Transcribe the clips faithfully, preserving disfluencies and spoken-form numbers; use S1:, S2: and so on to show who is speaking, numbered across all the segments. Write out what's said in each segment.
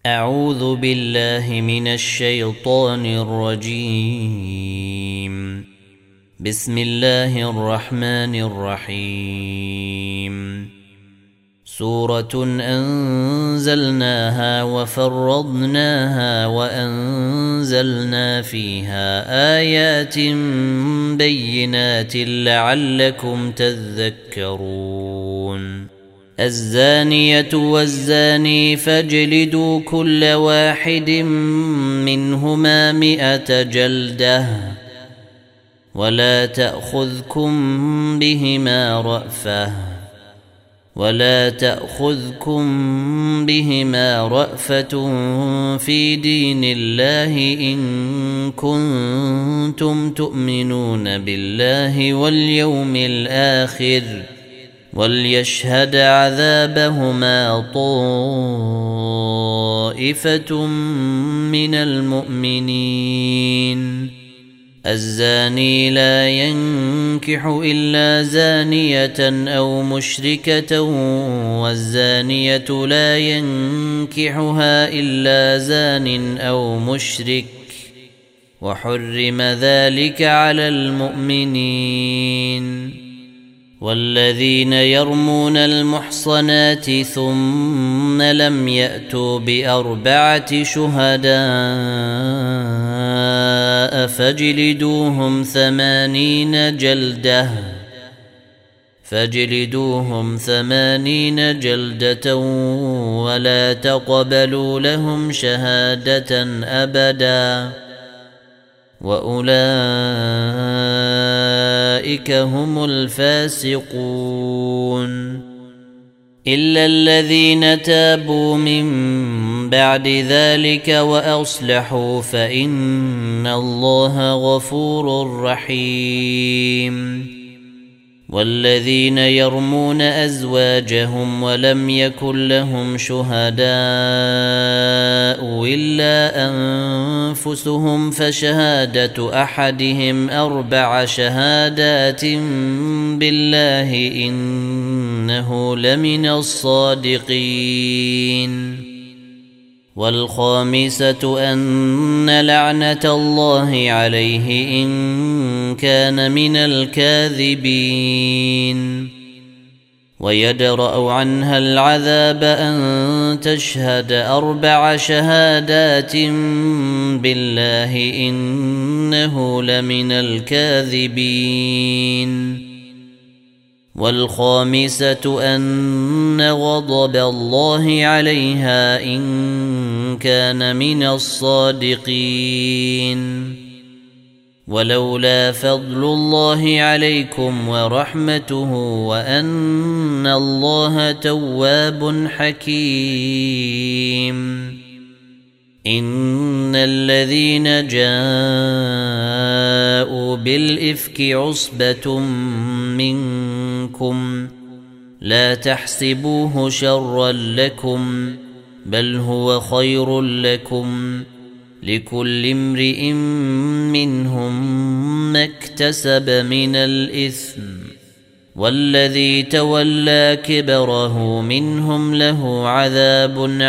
S1: أعوذ بالله من الشيطان الرجيم. بسم الله الرحمن الرحيم. سورة أنزلناها وفرضناها وأنزلنا فيها آيات بينات لعلكم تذكرون. الزانية والزاني فاجلدوا كل واحد منهما مئة جلدة ولا تأخذكم بهما رأفة ولا تأخذكم بهما رأفة في دين الله إن كنتم تؤمنون بالله واليوم الآخر وليشهد عذابهما طائفة من المؤمنين. الزاني لا ينكح إلا زانية أو مشركة والزانية لا ينكحها إلا زان أو مشرك وحرم ذلك على المؤمنين. والذين يرمون المحصنات ثم لم يأتوا بأربعة شهداء فاجلدوهم ثمانين جلدة فاجلدوهم ثمانين جلدة ولا تقبلوا لهم شهادة أبدا وأولئك هم الفاسقون. إلا الذين تابوا من بعد ذلك وأصلحوا فإن الله غفور رحيم. والذين يرمون أزواجهم ولم يكن لهم شهداء إلا أنفسهم فشهادة أحدهم أربع شهادات بالله إنه لمن الصادقين. والخامسة أن لعنة الله عليه إن كان من الكاذبين. ويدرأ عنها العذاب أن تشهد أربع شهادات بالله إنه لمن الكاذبين. والخامسة أن غضب الله عليها إن كان من الصادقين. ولولا فضل الله عليكم ورحمته وأن الله تواب حكيم. إن الذين جاءوا بالإفك عصبة منكم لا تحسبوه شرا لكم بل هو خير لكم لكل امرئ منهم ما اكتسب من الإثم والذي تولى كبره منهم له عذاب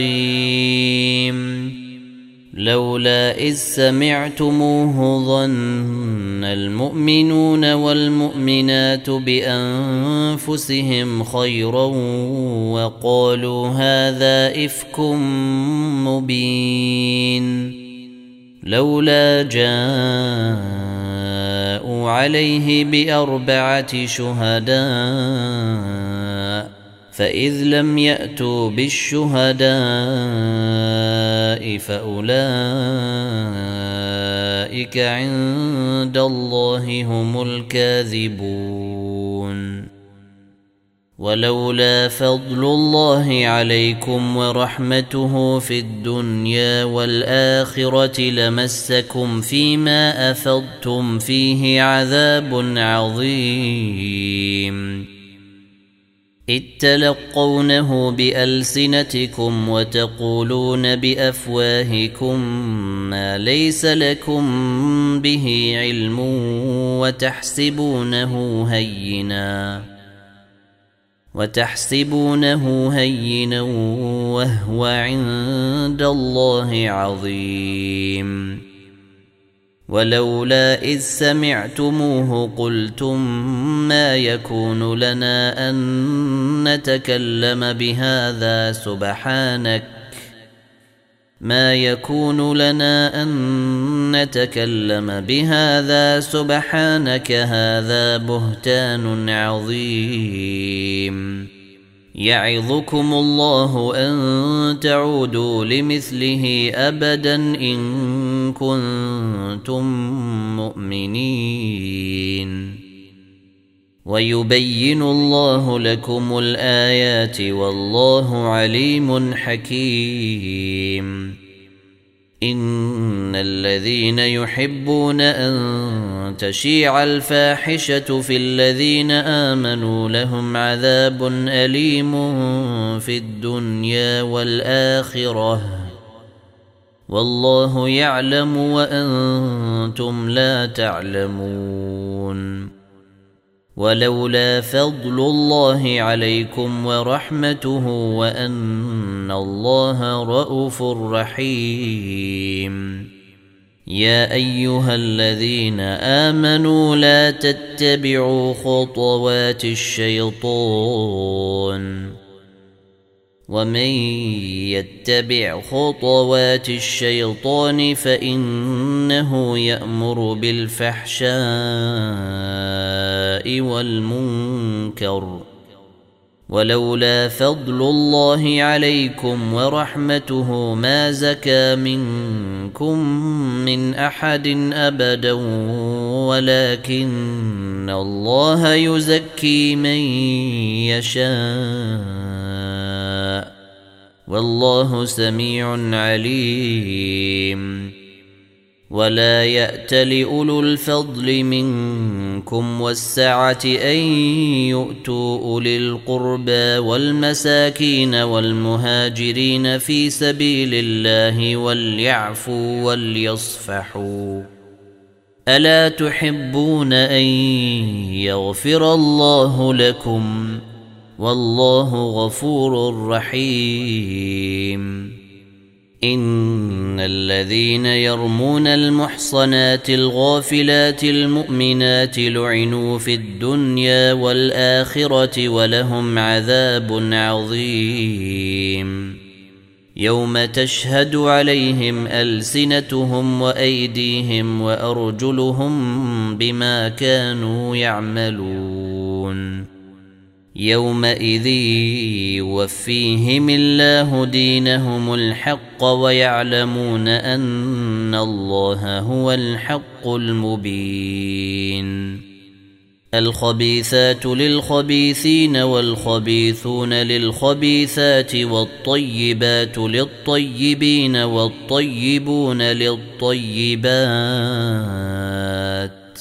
S1: عظيم. لولا إذ سمعتموه ظن المؤمنون والمؤمنات بأنفسهم خيرا وقالوا هذا إفك مبين. لولا جاءوا عليه بأربعة شهداء فإذ لم يأتوا بالشهداء فأولئك عند الله هم الكاذبون. ولولا فضل الله عليكم ورحمته في الدنيا والآخرة لمسكم فيما أفضتم فيه عذاب عظيم. إذ تلقونه بألسنتكم وتقولون بأفواهكم ما ليس لكم به علم وتحسبونه هينا وتحسبونه هينا وهو عند الله عظيم ولولا إذ سمعتموه قلتم ما يكون لنا أن نتكلم بهذا سبحانك ما يكون لنا أن نتكلم بهذا سبحانك هذا بهتان عظيم يعظكم الله أن تعودوا لمثله أبدا إن كنتم مؤمنين ويبين الله لكم الآيات والله عليم حكيم إن الذين يحبون أن تشيع الفاحشة في الذين آمنوا لهم عذاب أليم في الدنيا والآخرة والله يعلم وأنتم لا تعلمون ولولا فضل الله عليكم ورحمته وأن الله رءوف رحيم يا أيها الذين آمنوا لا تتبعوا خطوات الشيطان ومن يتبع خطوات الشيطان فإنه يأمر بالفحشاء والمنكر ولولا فضل الله عليكم ورحمته ما زكى منكم من أحد أبدا ولكن الله يزكي من يشاء والله سميع عليم ولا يأت لأولو الفضل منكم والسعة أن يؤتوا أولي القربى والمساكين والمهاجرين في سبيل الله وليعفوا وليصفحوا ألا تحبون أن يغفر الله لكم والله غفور رحيم إن الذين يرمون المحصنات الغافلات المؤمنات لعنوا في الدنيا والآخرة ولهم عذاب عظيم يوم تشهد عليهم ألسنتهم وأيديهم وأرجلهم بما كانوا يعملون يومئذ يوفيهم الله دينهم الحق ويعلمون أن الله هو الحق المبين الخبيثات للخبيثين والخبيثون للخبيثات والطيبات للطيبين والطيبون للطيبات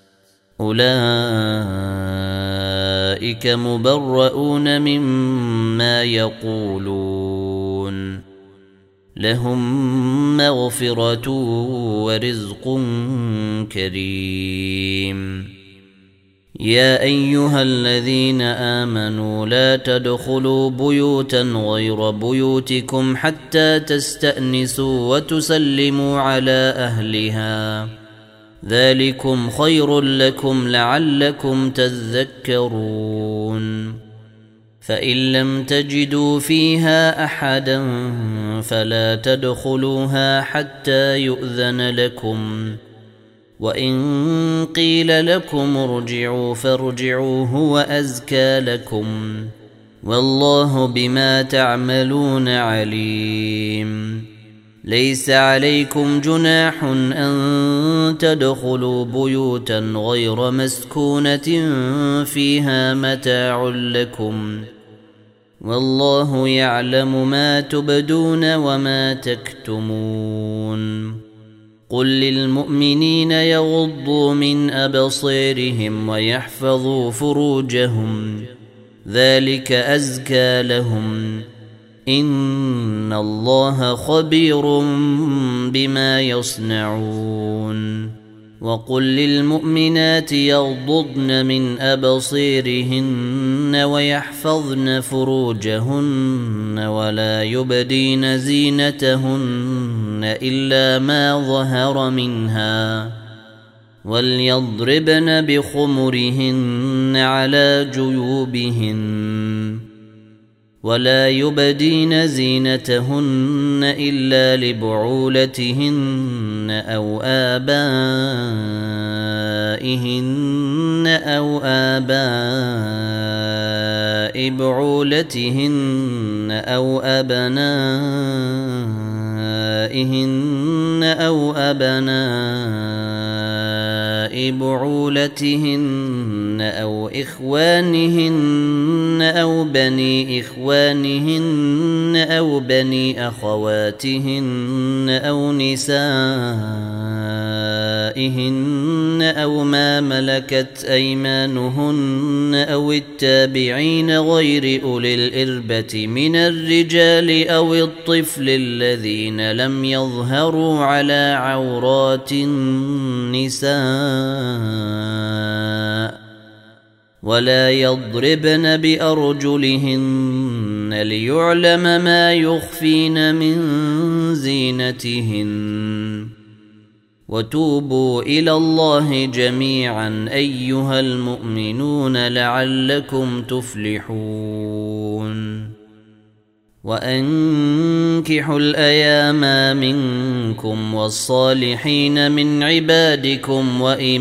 S1: أولئك مبرؤون مما يقولون لهم مغفرة ورزق كريم يا أيها الذين آمنوا لا تدخلوا بيوتا غير بيوتكم حتى تستأنسوا وتسلموا على أهلها ذلكم خير لكم لعلكم تذكرون فإن لم تجدوا فيها أحدا فلا تدخلوها حتى يؤذن لكم وإن قيل لكم ارجعوا فارجعوا هو أزكى لكم والله بما تعملون عليم ليس عليكم جناح أن تدخلوا بيوتا غير مسكونة فيها متاع لكم والله يعلم ما تبدون وما تكتمون قل للمؤمنين يغضوا من أبصيرهم ويحفظوا فروجهم ذلك أزكى لهم إن الله خبير بما يصنعون وقل للمؤمنات يغضضن من أبصيرهن ويحفظن فروجهن ولا يبدين زينتهن إلا ما ظهر منها وليضربن بخمرهن على جيوبهن ولا يبدين زينتهن إلا لبعولتهن أو آبائهن أو آباء بعولتهن أو أبنائهن أو أبناء بعولتهن أو إخوانهن أو بني إخوانهن أو بني أخواتهن أو نسائهن أو ما ملكت أيمانهن أو التابعين غير أولي الإربة من الرجال أو الطفل الذين لم يظهروا على عورات النساء ولا يضربن بأرجلهن ليعلم ما يخفين من زينتهن وتوبوا إلى الله جميعا أيها المؤمنون لعلكم تفلحون وأنكحوا الأيام منكم والصالحين من عبادكم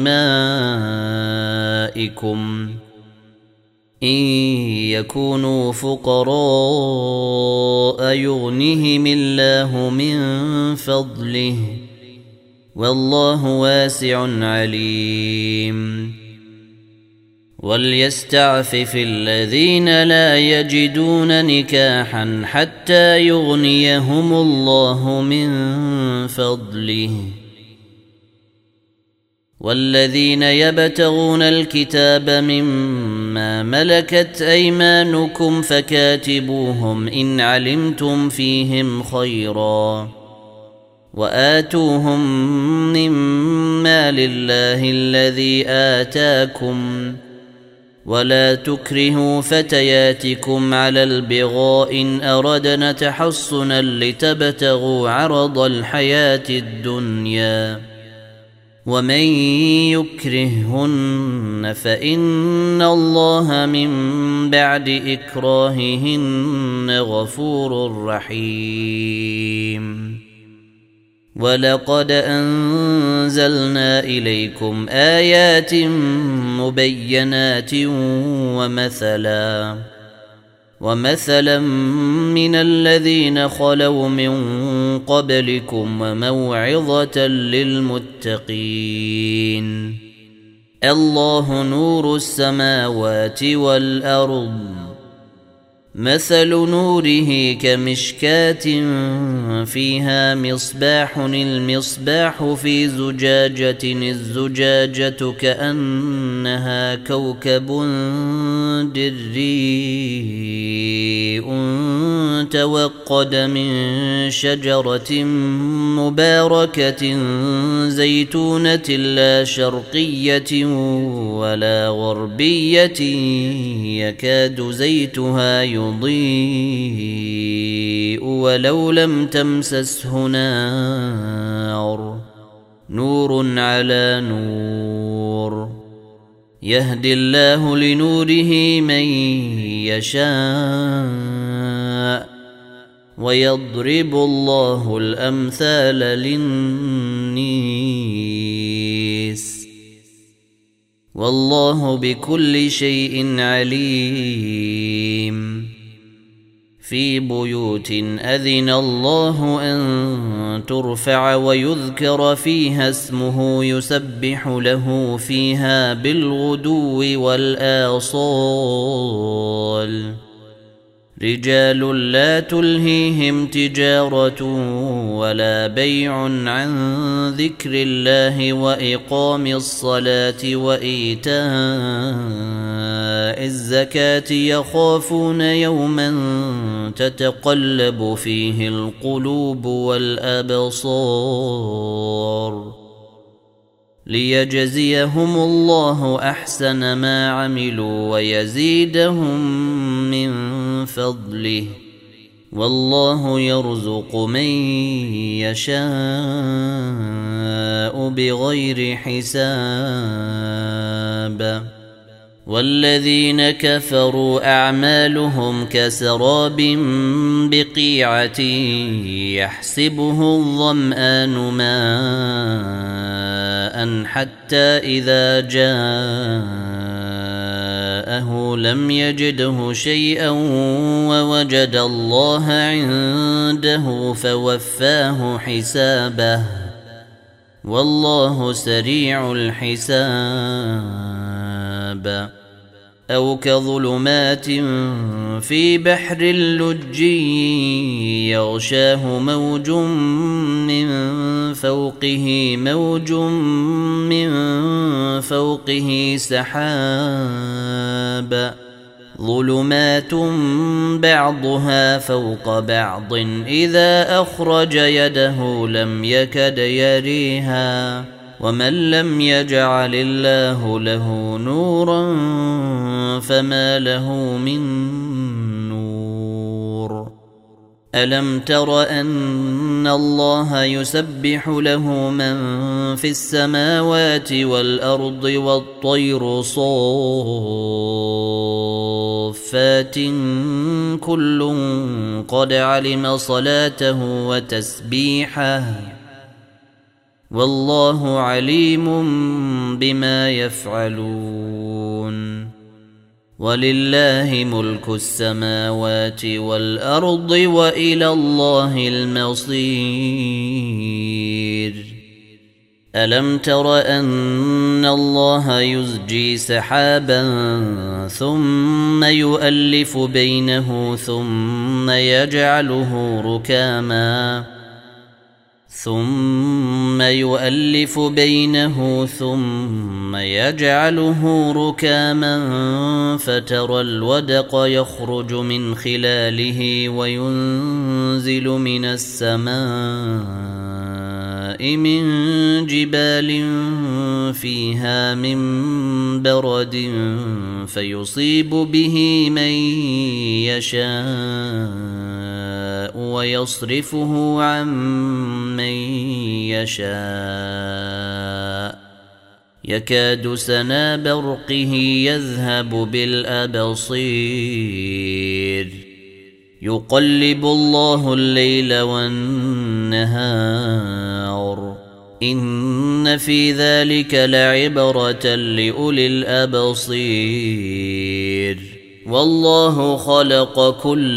S1: وإمائكم إن يكونوا فقراء يغنهم الله من فضله والله واسع عليم وليستعفف الذين لا يجدون نكاحا حتى يغنيهم الله من فضله والذين يبتغون الكتاب مما ملكت أيمانكم فكاتبوهم إن علمتم فيهم خيرا وآتوهم مما لله الذي آتاكم ولا تكرهوا فتياتكم على البغاء إن أردنا تحصنا لتبتغوا عرض الحياة الدنيا ومن يكرههن فإن الله من بعد إكراههن غفور رحيم ولقد أنزلنا إليكم آيات مبينات ومثلا ومثلا من الذين خلوا من قبلكم وموعظة للمتقين الله نور السماوات والأرض مثل نوره كمشكاة فيها مصباح المصباح في زجاجة الزجاجة كأنها كوكب دري توقد من شجرة مباركة زيتونة لا شرقية ولا غربية يكاد زيتها يضيء ولو لم تمسسه نار نور على نور يهدي الله لنوره من يشاء ويضرب الله الأمثال للناس والله بكل شيء عليم في بيوت أذن الله أن ترفع ويذكر فيها اسمه يسبح له فيها بالغدو والآصال رجال لا تلهيهم تجارة ولا بيع عن ذكر الله وإقام الصلاة وإيتاء الزكاة يخافون يوما تتقلب فيه القلوب والأبصار ليجزيهم الله أحسن ما عملوا ويزيدهم من فضله، والله يرزق من يشاء بغير حساب. والذين كفروا أعمالهم كسراب بقيعة يحسبه الظمآن ماء حتى إذا جاءه لم يجده شيئا ووجد الله عنده فوفاه حسابه، والله سريع الحساب. أو كظلمات في بحر اللج يغشاه موج من فوقه موج من فوقه سحاب، ظلمات بعضها فوق بعض إذا أخرج يده لم يكد يريها، ومن لم يجعل الله له نورا فما له من نور. ألم تر أن الله يسبح له من في السماوات والأرض والطير صافات كل قد علم صلاته وتسبيحه، والله عليم بما يفعلون. ولله ملك السماوات والأرض وإلى الله المصير. ألم تر أن الله يزجي سحابا ثم يؤلف بينه ثم يجعله ركاما ثم يؤلف بينه ثم يجعله ركاما فترى الودق يخرج من خلاله وينزل من السماء من جبال فيها من برد فيصيب به من يشاء ويصرفه عن من يشاء يكاد سنا برقه يذهب بالأبصير. يقلب الله الليل والنهار إن في ذلك لعبرة لأولي الأبصير. والله خلق كل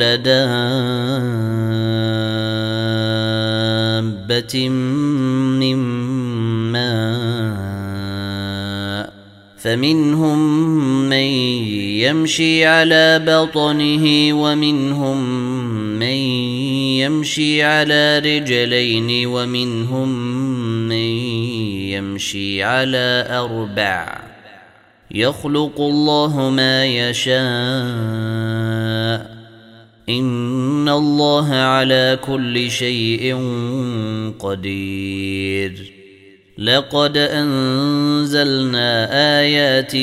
S1: دابة من ماء فمنهم من يمشي على بطنه ومنهم من يمشي على رجلين ومنهم من يمشي على أربع يخلق الله ما يشاء إن الله على كل شيء قدير. لقد أنزلنا آيات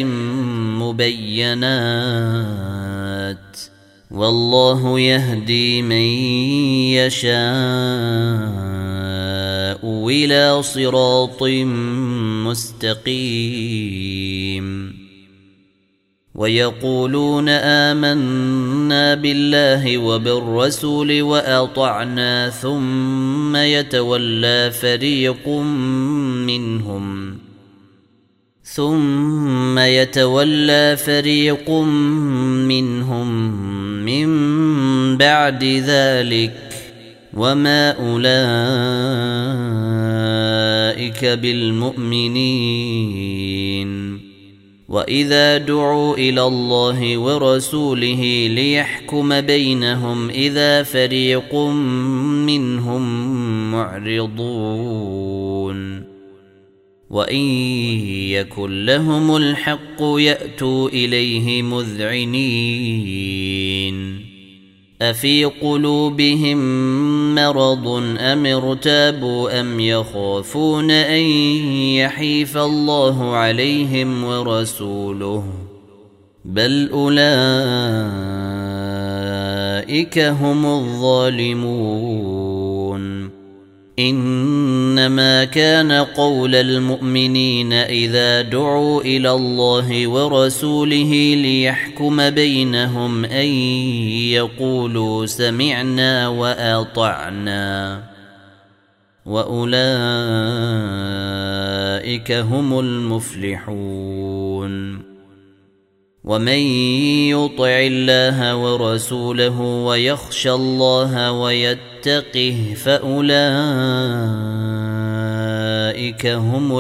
S1: مبينات والله يهدي من يشاء إلى صراط مستقيم. ويقولون آمنا بالله وبالرسول وأطعنا ثم يتولى فريق منهم ثم يتولى فريق منهم من بعد ذلك وما أولئك بالمؤمنين. وإذا دعوا إلى الله ورسوله ليحكم بينهم إذا فريق منهم معرضون. وإن يكن لهم الحق يأتوا إليه مذعنين. أفي قلوبهم مرض أم ارتابوا أم يخافون أن يحيف الله عليهم ورسوله بل أولئك هم الظالمون إنما كان قول المؤمنين إذا دعوا إلى الله ورسوله ليحكم بينهم أن يقولوا سمعنا وأطعنا وأولئك هم المفلحون ومن يطع الله ورسوله ويخشى الله ويتقه فأولئك هم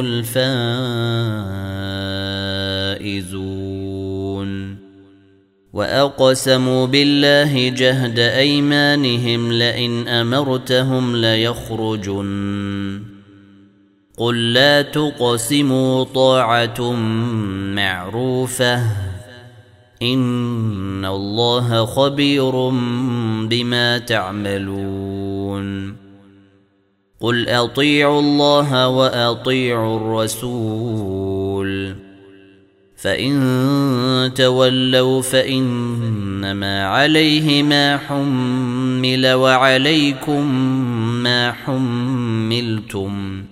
S1: الفائزون وأقسموا بالله جهد أيمانهم لئن أمرتهم ليخرجن قل لا تقسموا طاعة معروفة إن الله خبير بما تعملون قل أطيعوا الله وأطيعوا الرسول فإن تولوا فإنما عليه ما حمل وعليكم ما حملتم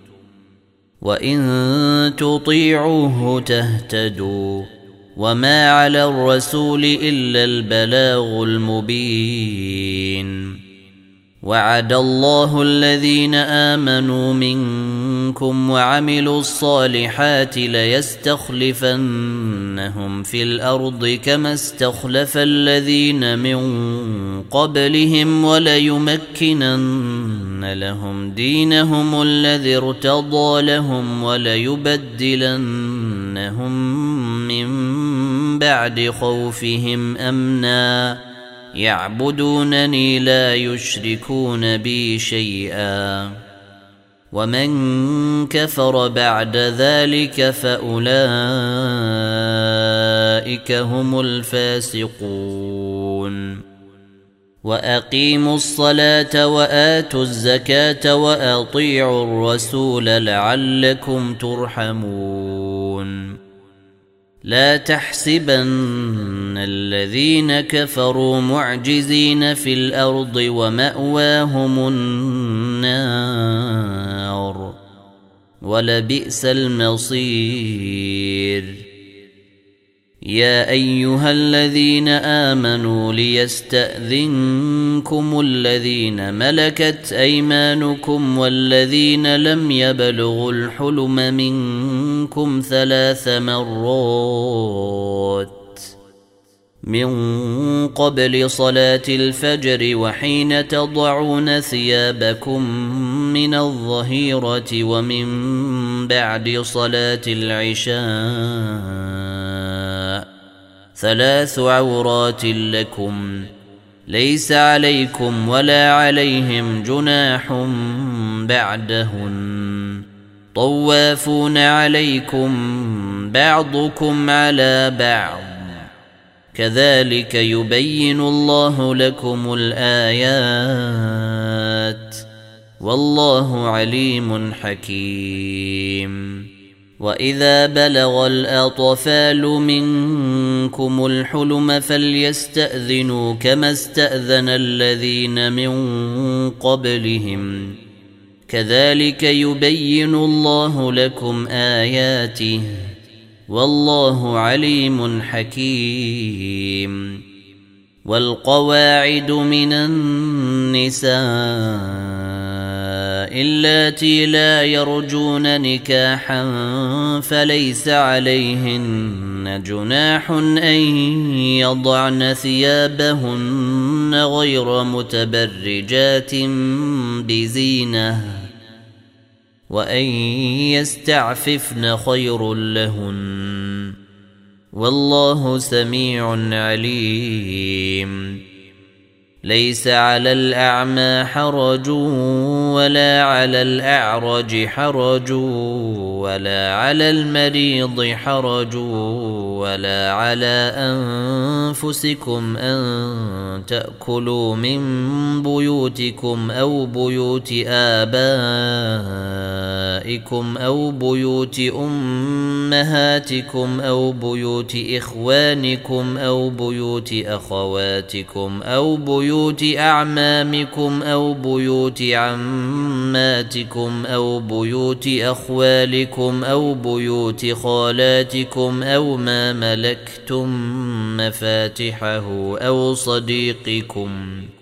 S1: وإن تطيعوه تهتدوا وما على الرسول إلا البلاغ المبين وعد الله الذين آمنوا منكم وعملوا الصالحات ليستخلفنهم في الأرض كما استخلف الذين من قبلهم وليمكنن لهم دينهم الذي ارتضى لهم وليبدلنهم من بعد خوفهم أمنا يعبدونني لا يشركون بي شيئا ومن كفر بعد ذلك فأولئك هم الفاسقون وأقيموا الصلاة وآتوا الزكاة وأطيعوا الرسول لعلكم ترحمون لا تحسبن الذين كفروا معجزين في الأرض ومأواهم النار ولبئس المصير يا أيها الذين آمنوا ليستأذنكم الذين ملكت أيمانكم والذين لم يبلغوا الحلم منكم ثلاث مرات من قبل صلاة الفجر وحين تضعون ثيابكم من الظهيرة ومن بعد صلاة العشاء ثلاث عورات لكم ليس عليكم ولا عليهم جناح بعدهن طوافون عليكم بعضكم على بعض كذلك يبين الله لكم الآيات والله عليم حكيم وإذا بلغ الأطفال منكم الحلم فليستأذنوا كما استأذن الذين من قبلهم كذلك يبين الله لكم آياته والله عليم حكيم والقواعد من النساء اللاتي لا يرجون نكاحا فليس عليهن جناح أن يضعن ثيابهن غير متبرجات بزينة وأن يستعففن خير لهن والله سميع عليم ليس على الأعمى حرج ولا على الأعرج حرج ولا على المريض حرج ولا على أنفسكم أن تأكلوا من بيوتكم أو بيوت آبائكم أو بيوت أمهاتكم أو بيوت إخوانكم أو بيوت أخواتكم أو بيوت بيوت أعمامكم أو بيوت عماتكم أو بيوت أخوالكم أو بيوت خالاتكم أو ما ملكتم مفاتحه أو صديقكم.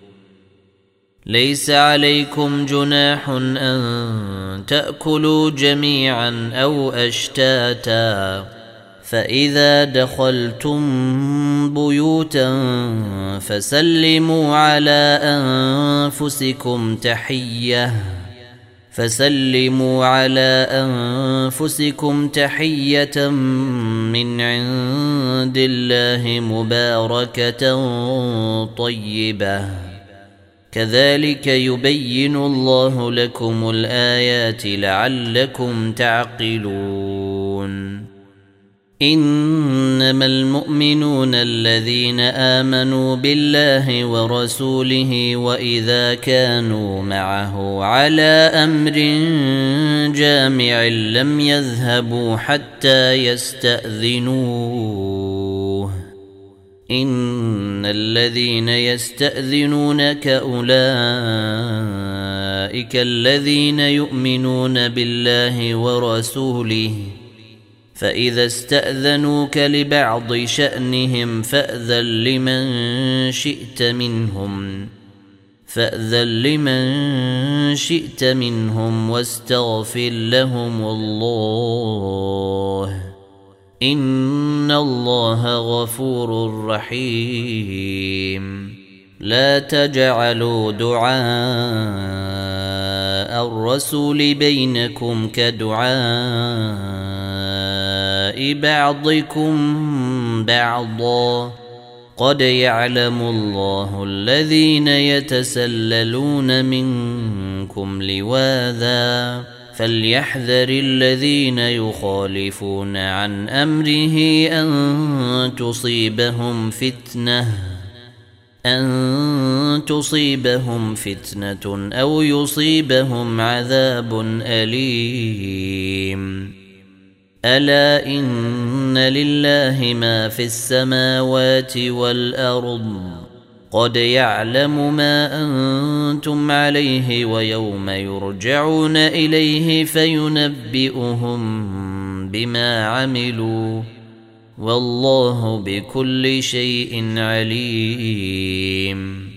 S1: ليس عليكم جناح أن تأكلوا جميعا أو أشتاتا، فإذا دخلتم بيوتا فسلموا على أنفسكم تحية فسلموا على أنفسكم تحية من عند الله مباركة طيبة، كذلك يبين الله لكم الآيات لعلكم تعقلون. إنما المؤمنون الذين آمنوا بالله ورسوله وإذا كانوا معه على أمر جامع لم يذهبوا حتى يستأذنوه. إن الذين يستأذنونك أولئك الذين يؤمنون بالله ورسوله، فإذا استأذنوك لبعض شأنهم فأذن لمن شئت منهم فأذن لمن شئت منهم واستغفر لهم الله، إن الله غفور رحيم. لا تجعلوا دعاء الرسول بينكم كدعاء بعضكم بعضا، قد يعلم الله الذين يتسللون منكم لواذا، فليحذر الذين يخالفون عن أمره أن تصيبهم فتنة أن تصيبهم فتنة أو يصيبهم عذاب أليم. ألا إن لله ما في السماوات والأرض، قد يعلم ما أنتم عليه ويوم يرجعون إليه فينبئهم بما عملوا، والله بكل شيء عليم.